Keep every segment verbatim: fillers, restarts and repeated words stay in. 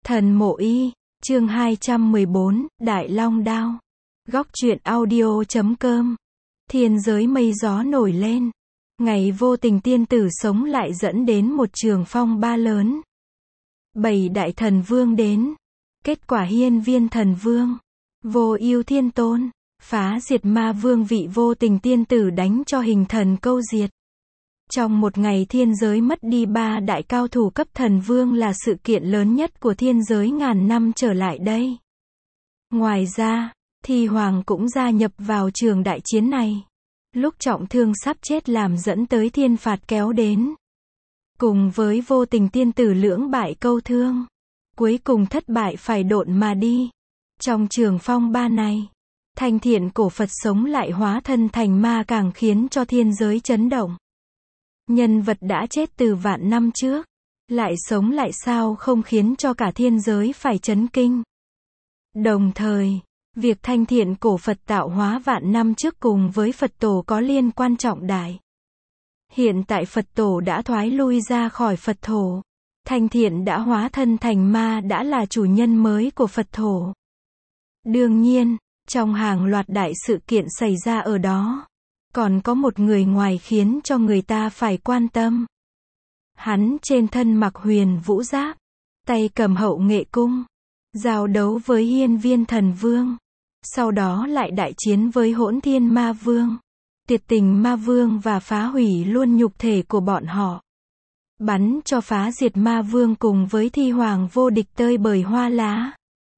Thần Mộ Y, chương hai trăm mười bốn, Đại Long Đao. Góc truyện audio chấm com. Thiên giới mây gió nổi lên. Ngày vô tình tiên tử sống lại dẫn đến một trường phong ba lớn. Bảy đại thần vương đến. Kết quả hiên viên thần vương, vô ưu thiên tôn, phá diệt ma vương vị vô tình tiên tử đánh cho hình thần câu diệt. Trong một ngày thiên giới mất đi ba đại cao thủ cấp thần vương là sự kiện lớn nhất của thiên giới ngàn năm trở lại đây. Ngoài ra, Thi Hoàng cũng gia nhập vào trường đại chiến này. Lúc trọng thương sắp chết làm dẫn tới thiên phạt kéo đến. Cùng với vô tình tiên tử lưỡng bại câu thương. Cuối cùng thất bại phải độn mà đi. Trong trường phong ba này, Thanh Thiện cổ Phật sống lại hóa thân thành ma càng khiến cho thiên giới chấn động. Nhân vật đã chết từ vạn năm trước, lại sống lại sao không khiến cho cả thiên giới phải chấn kinh. Đồng thời, việc Thanh Thiện cổ Phật tạo hóa vạn năm trước cùng với Phật tổ có liên quan trọng đại. Hiện tại Phật tổ đã thoái lui ra khỏi Phật thổ. Thanh Thiện đã hóa thân thành ma đã là chủ nhân mới của Phật thổ. Đương nhiên, trong hàng loạt đại sự kiện xảy ra ở đó, còn có một người ngoài khiến cho người ta phải quan tâm. Hắn trên thân mặc huyền vũ giáp, tay cầm hậu nghệ cung, giao đấu với hiên viên thần vương. Sau đó lại đại chiến với hỗn thiên ma vương, tuyệt tình ma vương và phá hủy luôn nhục thể của bọn họ. Bắn cho phá diệt ma vương cùng với Thi Hoàng vô địch tơi bời hoa lá.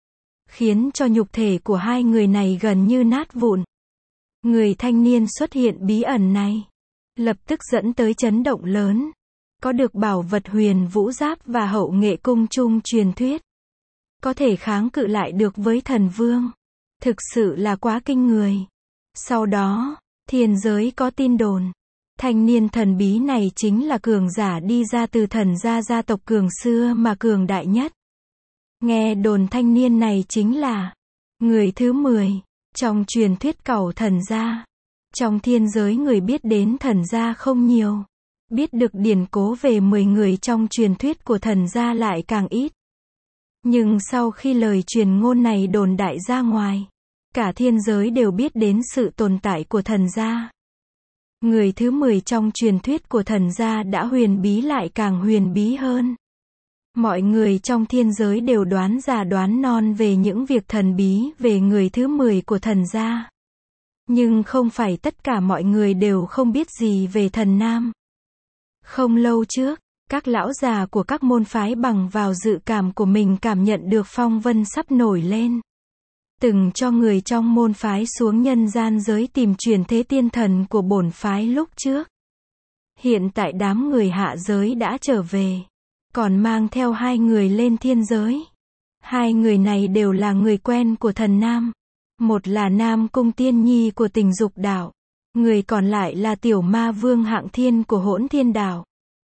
Khiến cho nhục thể của hai người này gần như nát vụn. Người thanh niên xuất hiện bí ẩn này, lập tức dẫn tới chấn động lớn. Có được bảo vật huyền vũ giáp và hậu nghệ cung chung truyền thuyết. Có thể kháng cự lại được với thần vương. Thực sự là quá kinh người. Sau đó, thiên giới có tin đồn. Thanh niên thần bí này chính là cường giả đi ra từ thần gia gia tộc cường xưa mà cường đại nhất. Nghe đồn thanh niên này chính là người thứ mười trong truyền thuyết cẩu thần gia. Trong thiên giới người biết đến thần gia không nhiều. Biết được điển cố về mười người trong truyền thuyết của thần gia lại càng ít. Nhưng sau khi lời truyền ngôn này đồn đại ra ngoài, cả thiên giới đều biết đến sự tồn tại của thần gia. Người thứ mười trong truyền thuyết của thần gia đã huyền bí lại càng huyền bí hơn. Mọi người trong thiên giới đều đoán già đoán non về những việc thần bí về người thứ mười của thần gia. Nhưng không phải tất cả mọi người đều không biết gì về thần nam. Không lâu trước, các lão già của các môn phái bằng vào dự cảm của mình cảm nhận được phong vân sắp nổi lên. Từng cho người trong môn phái xuống nhân gian giới tìm truyền thế tiên thần của bổn phái lúc trước. Hiện tại đám người hạ giới đã trở về, còn mang theo hai người lên thiên giới. Hai người này đều là người quen của thần nam. Một là Nam Cung Tiên Nhi của Tình Dục Đảo, người còn lại là tiểu ma vương Hạng Thiên của Hỗn Thiên Đảo.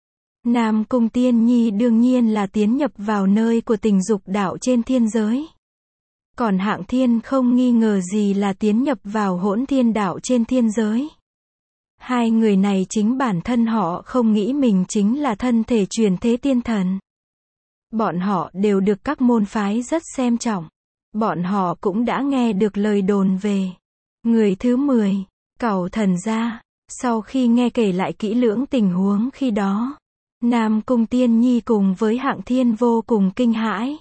Nam Cung Tiên Nhi đương nhiên là tiến nhập vào nơi của Tình Dục Đảo trên thiên giới. Còn Hạng Thiên không nghi ngờ gì là tiến nhập vào Hỗn Thiên Đảo trên thiên giới. Hai người này chính bản thân họ không nghĩ mình chính là thân thể truyền thế tiên thần. Bọn họ đều được các môn phái rất xem trọng. Bọn họ cũng đã nghe được lời đồn về người thứ mười, cẩu thần gia. Sau khi nghe kể lại kỹ lưỡng tình huống khi đó, Nam Cung Tiên Nhi cùng với Hạng Thiên vô cùng kinh hãi.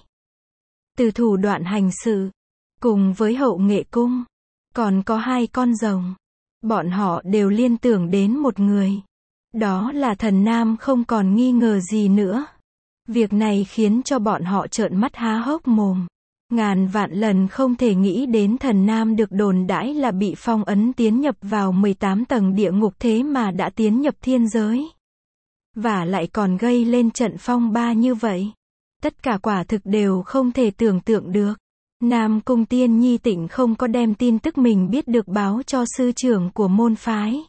Từ thủ đoạn hành sự, cùng với hậu nghệ cung, còn có hai con rồng. Bọn họ đều liên tưởng đến một người. Đó là thần nam không còn nghi ngờ gì nữa. Việc này khiến cho bọn họ trợn mắt há hốc mồm. Ngàn vạn lần không thể nghĩ đến thần nam được đồn đãi là bị phong ấn tiến nhập vào mười tám tầng địa ngục thế mà đã tiến nhập thiên giới. Và lại còn gây lên trận phong ba như vậy. Tất cả quả thực đều không thể tưởng tượng được. Nam Cung Tiên Nhi Tịnh không có đem tin tức mình biết được báo cho sư trưởng của môn phái.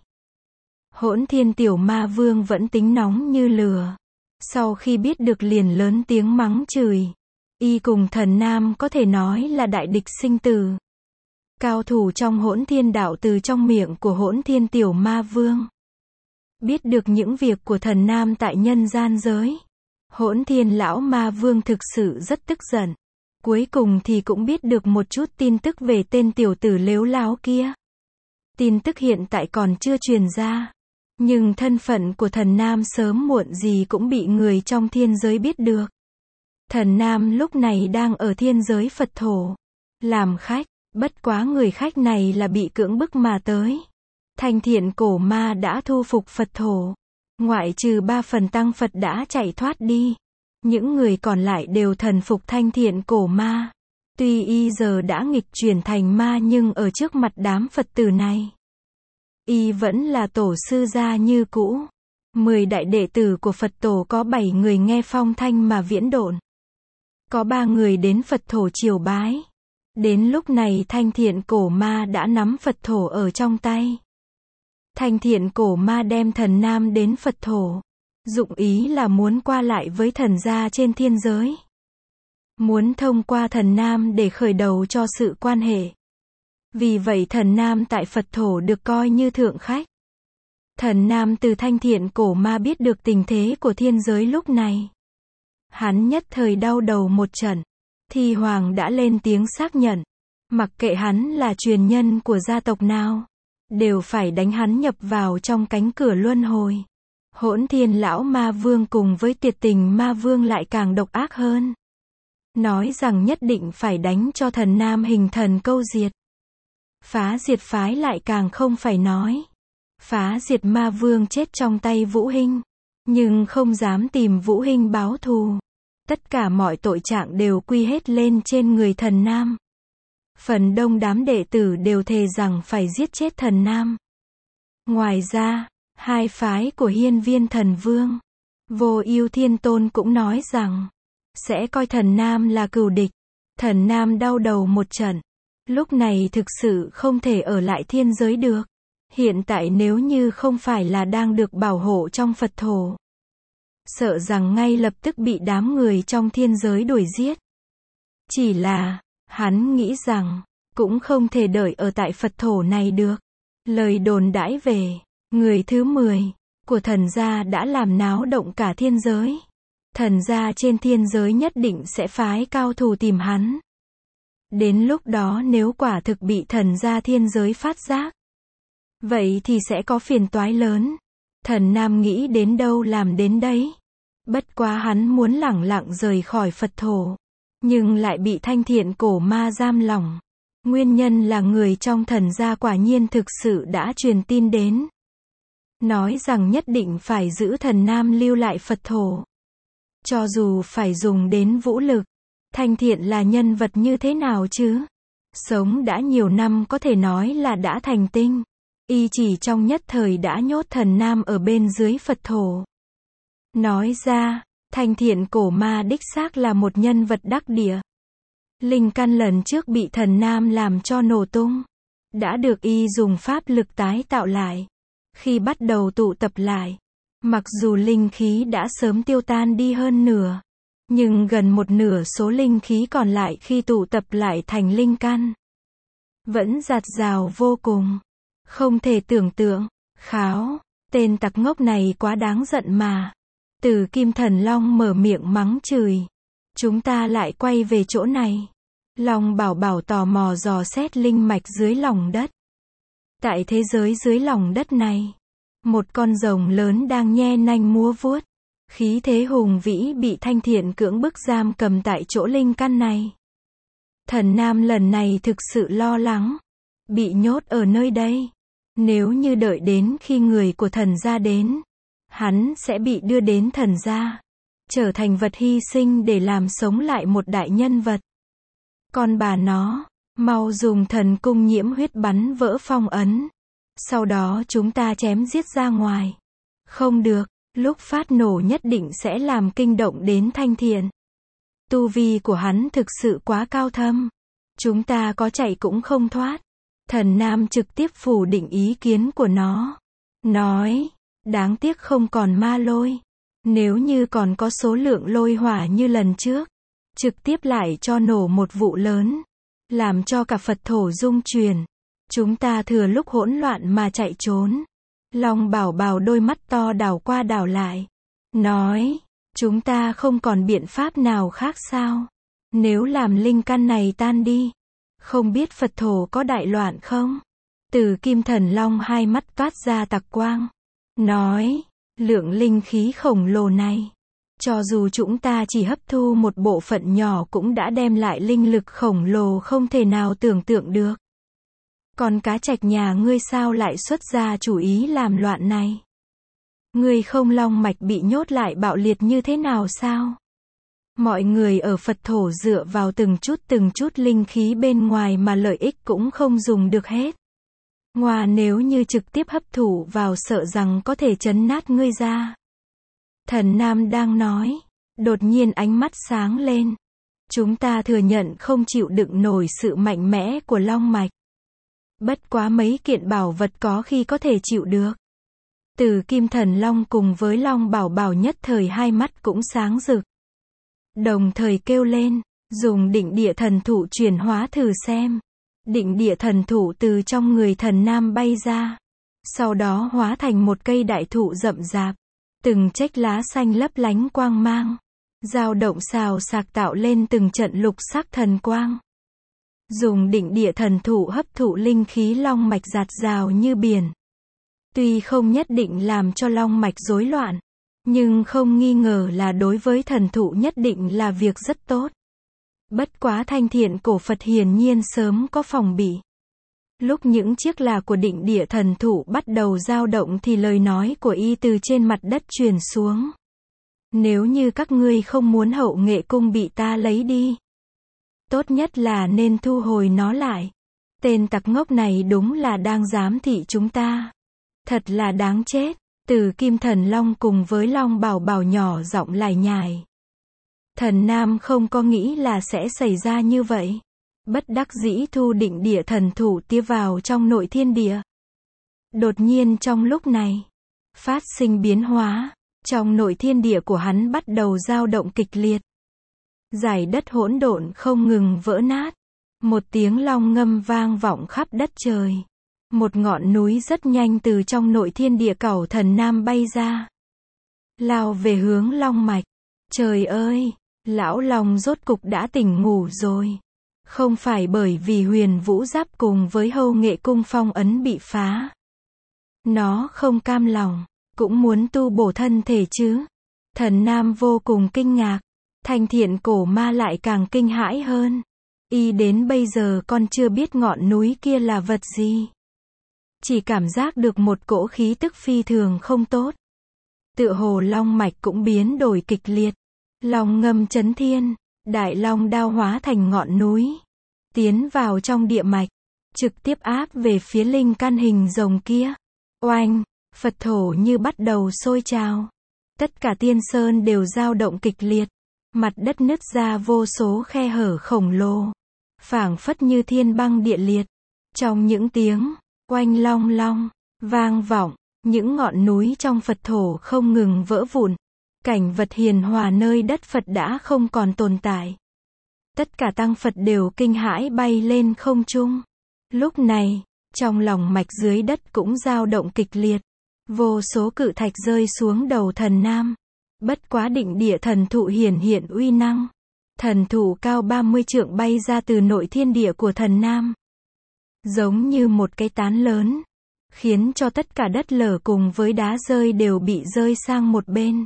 Hỗn Thiên tiểu ma vương vẫn tính nóng như lửa. Sau khi biết được liền lớn tiếng mắng chửi. Y cùng thần nam có thể nói là đại địch sinh tử. Cao thủ trong Hỗn Thiên Đảo từ trong miệng của Hỗn Thiên tiểu ma vương. Biết được những việc của thần nam tại nhân gian giới. Hỗn Thiên lão ma vương thực sự rất tức giận. Cuối cùng thì cũng biết được một chút tin tức về tên tiểu tử lếu láo kia. Tin tức hiện tại còn chưa truyền ra. Nhưng thân phận của thần nam sớm muộn gì cũng bị người trong thiên giới biết được. Thần nam lúc này đang ở thiên giới Phật thổ. Làm khách, bất quá người khách này là bị cưỡng bức mà tới. Thanh Thiện cổ ma đã thu phục Phật thổ. Ngoại trừ ba phần tăng Phật đã chạy thoát đi. Những người còn lại đều thần phục Thanh Thiện cổ ma. Tuy y giờ đã nghịch chuyển thành ma nhưng ở trước mặt đám Phật tử này, y vẫn là tổ sư gia như cũ. Mười đại đệ tử của Phật tổ có bảy người nghe phong thanh mà viễn độn. Có ba người đến Phật thổ triều bái. Đến lúc này Thanh Thiện cổ ma đã nắm Phật thổ ở trong tay. Thanh Thiện cổ ma đem thần nam đến Phật thổ. Dụng ý là muốn qua lại với thần gia trên thiên giới. Muốn thông qua thần nam để khởi đầu cho sự quan hệ. Vì vậy thần nam tại Phật thổ được coi như thượng khách. Thần nam từ Thanh Thiện cổ ma biết được tình thế của thiên giới lúc này. Hắn nhất thời đau đầu một trận. Thì Hoàng đã lên tiếng xác nhận. Mặc kệ hắn là truyền nhân của gia tộc nào, đều phải đánh hắn nhập vào trong cánh cửa luân hồi. Hỗn Thiên lão ma vương cùng với Tuyệt Tình ma vương lại càng độc ác hơn. Nói rằng nhất định phải đánh cho thần nam hình thần câu diệt. Phá diệt phái lại càng không phải nói. Phá diệt ma vương chết trong tay Vũ Hinh. Nhưng không dám tìm Vũ Hinh báo thù. Tất cả mọi tội trạng đều quy hết lên trên người thần nam. Phần đông đám đệ tử đều thề rằng phải giết chết thần nam. Ngoài ra, hai phái của Hiên Viên Thần Vương, Vô Ưu Thiên Tôn cũng nói rằng sẽ coi thần nam là cừu địch. Thần nam đau đầu một trận. Lúc này thực sự không thể ở lại thiên giới được. Hiện tại nếu như không phải là đang được bảo hộ trong Phật thổ, sợ rằng ngay lập tức bị đám người trong thiên giới đuổi giết. Chỉ là, hắn nghĩ rằng, cũng không thể đợi ở tại Phật thổ này được. Lời đồn đãi về, người thứ mười, của thần gia đã làm náo động cả thiên giới. Thần gia trên thiên giới nhất định sẽ phái cao thủ tìm hắn. Đến lúc đó nếu quả thực bị thần gia thiên giới phát giác, vậy thì sẽ có phiền toái lớn. Thần nam nghĩ đến đâu làm đến đấy. Bất quá hắn muốn lẳng lặng rời khỏi Phật thổ, nhưng lại bị Thanh Thiện cổ ma giam lỏng. Nguyên nhân là người trong thần gia quả nhiên thực sự đã truyền tin đến. Nói rằng nhất định phải giữ thần nam lưu lại Phật thổ. Cho dù phải dùng đến vũ lực. Thanh Thiện là nhân vật như thế nào chứ? Sống đã nhiều năm có thể nói là đã thành tinh. Y chỉ trong nhất thời đã nhốt thần nam ở bên dưới Phật thổ. Nói ra, Thanh Thiện cổ ma đích xác là một nhân vật đắc địa. Linh căn lần trước bị thần nam làm cho nổ tung. Đã được y dùng pháp lực tái tạo lại. Khi bắt đầu tụ tập lại, mặc dù linh khí đã sớm tiêu tan đi hơn nửa, nhưng gần một nửa số linh khí còn lại khi tụ tập lại thành linh căn vẫn dạt dào vô cùng. Không thể tưởng tượng. Kháo, tên tặc ngốc này quá đáng giận mà. Từ Kim Thần Long mở miệng mắng chửi. Chúng ta lại quay về chỗ này. Long Bảo Bảo tò mò dò xét linh mạch dưới lòng đất. Tại thế giới dưới lòng đất này, một con rồng lớn đang nhe nanh múa vuốt. Khí thế hùng vĩ bị Thanh Thiện cưỡng bức giam cầm tại chỗ linh căn này. Thần nam lần này thực sự lo lắng. Bị nhốt ở nơi đây. Nếu như đợi đến khi người của thần gia đến, hắn sẽ bị đưa đến thần gia, trở thành vật hy sinh để làm sống lại một đại nhân vật. Con bà nó, mau dùng thần cung nhiễm huyết bắn vỡ phong ấn. Sau đó chúng ta chém giết ra ngoài. Không được, lúc phát nổ nhất định sẽ làm kinh động đến Thanh Thiện. Tu vi của hắn thực sự quá cao thâm. Chúng ta có chạy cũng không thoát. Thần nam trực tiếp phủ định ý kiến của nó. Nói, đáng tiếc không còn ma lôi. Nếu như còn có số lượng lôi hỏa như lần trước, trực tiếp lại cho nổ một vụ lớn, làm cho cả Phật thổ rung chuyển. Chúng ta thừa lúc hỗn loạn mà chạy trốn. Long Bảo Bảo đôi mắt to đảo qua đảo lại. Nói, Chúng ta không còn biện pháp nào khác sao? Nếu làm linh căn này tan đi, không biết Phật thổ có đại loạn không? Từ Kim Thần Long hai mắt toát ra tặc quang, nói, lượng linh khí khổng lồ này, cho dù chúng ta chỉ hấp thu một bộ phận nhỏ cũng đã đem lại linh lực khổng lồ không thể nào tưởng tượng được. Còn cá trạch nhà ngươi sao lại xuất ra chủ ý làm loạn này? Ngươi không long mạch bị nhốt lại bạo liệt như thế nào sao? Mọi người ở Phật thổ dựa vào từng chút từng chút linh khí bên ngoài mà lợi ích cũng không dùng được hết. Ngoài nếu như trực tiếp hấp thụ vào sợ rằng có thể chấn nát ngươi ra. Thần Nam đang nói, đột nhiên ánh mắt sáng lên. Chúng ta thừa nhận không chịu đựng nổi sự mạnh mẽ của long mạch. Bất quá mấy kiện bảo vật có khi có thể chịu được. Từ Kim Thần Long cùng với Long Bảo Bảo nhất thời hai mắt cũng sáng rực. Đồng thời kêu lên, dùng định địa thần thụ chuyển hóa thử xem. Định địa thần thụ từ trong người thần Nam bay ra. Sau đó hóa thành một cây đại thụ rậm rạp. Từng chếch lá xanh lấp lánh quang mang. Dao động xào xạc tạo lên từng trận lục sắc thần quang. Dùng định địa thần thụ hấp thụ linh khí long mạch dạt dào như biển. Tuy không nhất định làm cho long mạch rối loạn, nhưng không nghi ngờ là đối với thần thụ nhất định là việc rất tốt. Bất quá Thanh Thiện cổ Phật hiển nhiên sớm có phòng bị. Lúc những chiếc là của định địa thần thụ bắt đầu dao động thì lời nói của y từ trên mặt đất truyền xuống. Nếu như các ngươi không muốn hậu nghệ cung bị ta lấy đi, tốt nhất là nên thu hồi nó lại. Tên tặc ngốc này đúng là đang giám thị chúng ta. Thật là đáng chết. Từ Kim Thần Long cùng với Long Bảo Bảo nhỏ giọng lải nhải. Thần Nam không có nghĩ là sẽ xảy ra như vậy. Bất đắc dĩ thu định địa thần thụ tiếp vào trong nội thiên địa. Đột nhiên trong lúc này, phát sinh biến hóa. Trong nội thiên địa của hắn bắt đầu dao động kịch liệt. Dải đất hỗn độn không ngừng vỡ nát. Một tiếng long ngâm vang vọng khắp đất trời. Một ngọn núi rất nhanh từ trong nội thiên địa cẩu thần Nam bay ra. Lao về hướng long mạch. Trời ơi, lão long rốt cục đã tỉnh ngủ rồi. Không phải bởi vì huyền vũ giáp cùng với hâu nghệ cung phong ấn bị phá. Nó không cam lòng, cũng muốn tu bổ thân thể chứ. Thần Nam vô cùng kinh ngạc. Thanh Thiện cổ ma lại càng kinh hãi hơn. Y đến bây giờ con chưa biết ngọn núi kia là vật gì. Chỉ cảm giác được một cỗ khí tức phi thường không tốt. Tựa hồ long mạch cũng biến đổi kịch liệt. Long ngâm chấn thiên, đại long đao hóa thành ngọn núi. Tiến vào trong địa mạch, trực tiếp áp về phía linh căn hình rồng kia. Oanh, Phật thổ như bắt đầu sôi trào. Tất cả tiên sơn đều dao động kịch liệt. Mặt đất nứt ra vô số khe hở khổng lồ. Phảng phất như thiên băng địa liệt. Trong những tiếng oanh long long vang vọng, những ngọn núi trong Phật thổ không ngừng vỡ vụn. Cảnh vật hiền hòa nơi đất Phật đã không còn tồn tại. Tất cả tăng Phật đều kinh hãi bay lên không trung. Lúc này, trong lòng mạch dưới đất cũng dao động kịch liệt. Vô số cự thạch rơi xuống đầu thần Nam. Bất quá định địa thần thụ hiển hiện uy năng. Thần thụ cao ba mươi trượng bay ra từ nội thiên địa của thần Nam. Giống như một cái tán lớn. Khiến cho tất cả đất lở cùng với đá rơi đều bị rơi sang một bên.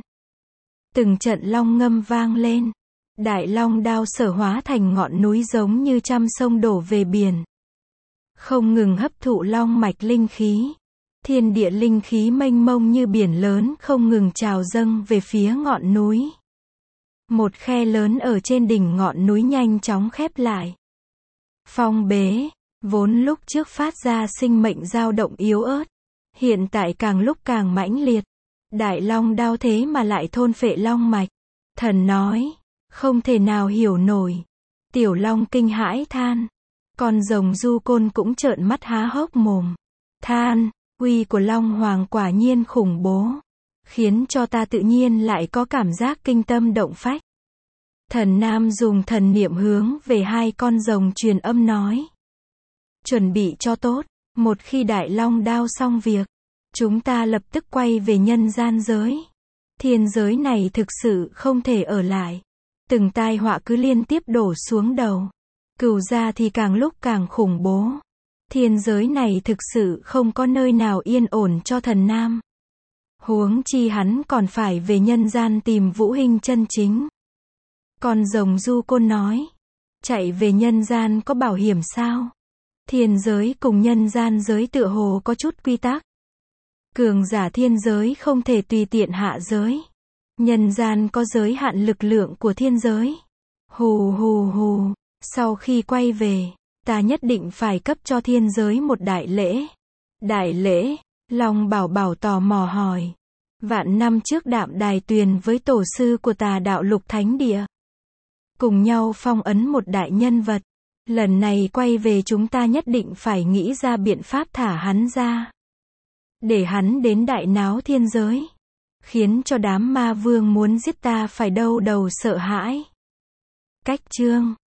Từng trận long ngâm vang lên. Đại long đao sở hóa thành ngọn núi giống như trăm sông đổ về biển. Không ngừng hấp thụ long mạch linh khí. Thiên địa linh khí mênh mông như biển lớn không ngừng trào dâng về phía ngọn núi. Một khe lớn ở trên đỉnh ngọn núi nhanh chóng khép lại. Phong bế, vốn lúc trước phát ra sinh mệnh dao động yếu ớt. Hiện tại càng lúc càng mãnh liệt. Đại long đao thế mà lại thôn phệ long mạch. Thần nói, không thể nào hiểu nổi. Tiểu long kinh hãi than. Con rồng du côn cũng trợn mắt há hốc mồm. Than, uy của long hoàng quả nhiên khủng bố. Khiến cho ta tự nhiên lại có cảm giác kinh tâm động phách. Thần Nam dùng thần niệm hướng về hai con rồng truyền âm nói. Chuẩn bị cho tốt, một khi đại long đao xong việc, chúng ta lập tức quay về nhân gian giới. Thiên giới này thực sự không thể ở lại. Từng tai họa cứ liên tiếp đổ xuống đầu. Cửu gia thì càng lúc càng khủng bố. Thiên giới này thực sự không có nơi nào yên ổn cho thần nam. Huống chi hắn còn phải về nhân gian tìm Vũ Hinh chân chính. Con rồng Du Côn nói. Chạy về nhân gian có bảo hiểm sao? Thiên giới cùng nhân gian giới tựa hồ có chút quy tắc. Cường giả thiên giới không thể tùy tiện hạ giới. Nhân gian có giới hạn lực lượng của thiên giới. Hù hù hù, sau khi quay về, ta nhất định phải cấp cho thiên giới một đại lễ. Đại lễ? Long Bảo Bảo tò mò hỏi. Vạn năm trước Đạm Đài Tuyền với tổ sư của Tà Đạo Lục Thánh Địa cùng nhau phong ấn một đại nhân vật. Lần này quay về chúng ta nhất định phải nghĩ ra biện pháp thả hắn ra. Để hắn đến đại náo thiên giới. Khiến cho đám ma vương muốn giết ta phải đau đầu sợ hãi. Cách chương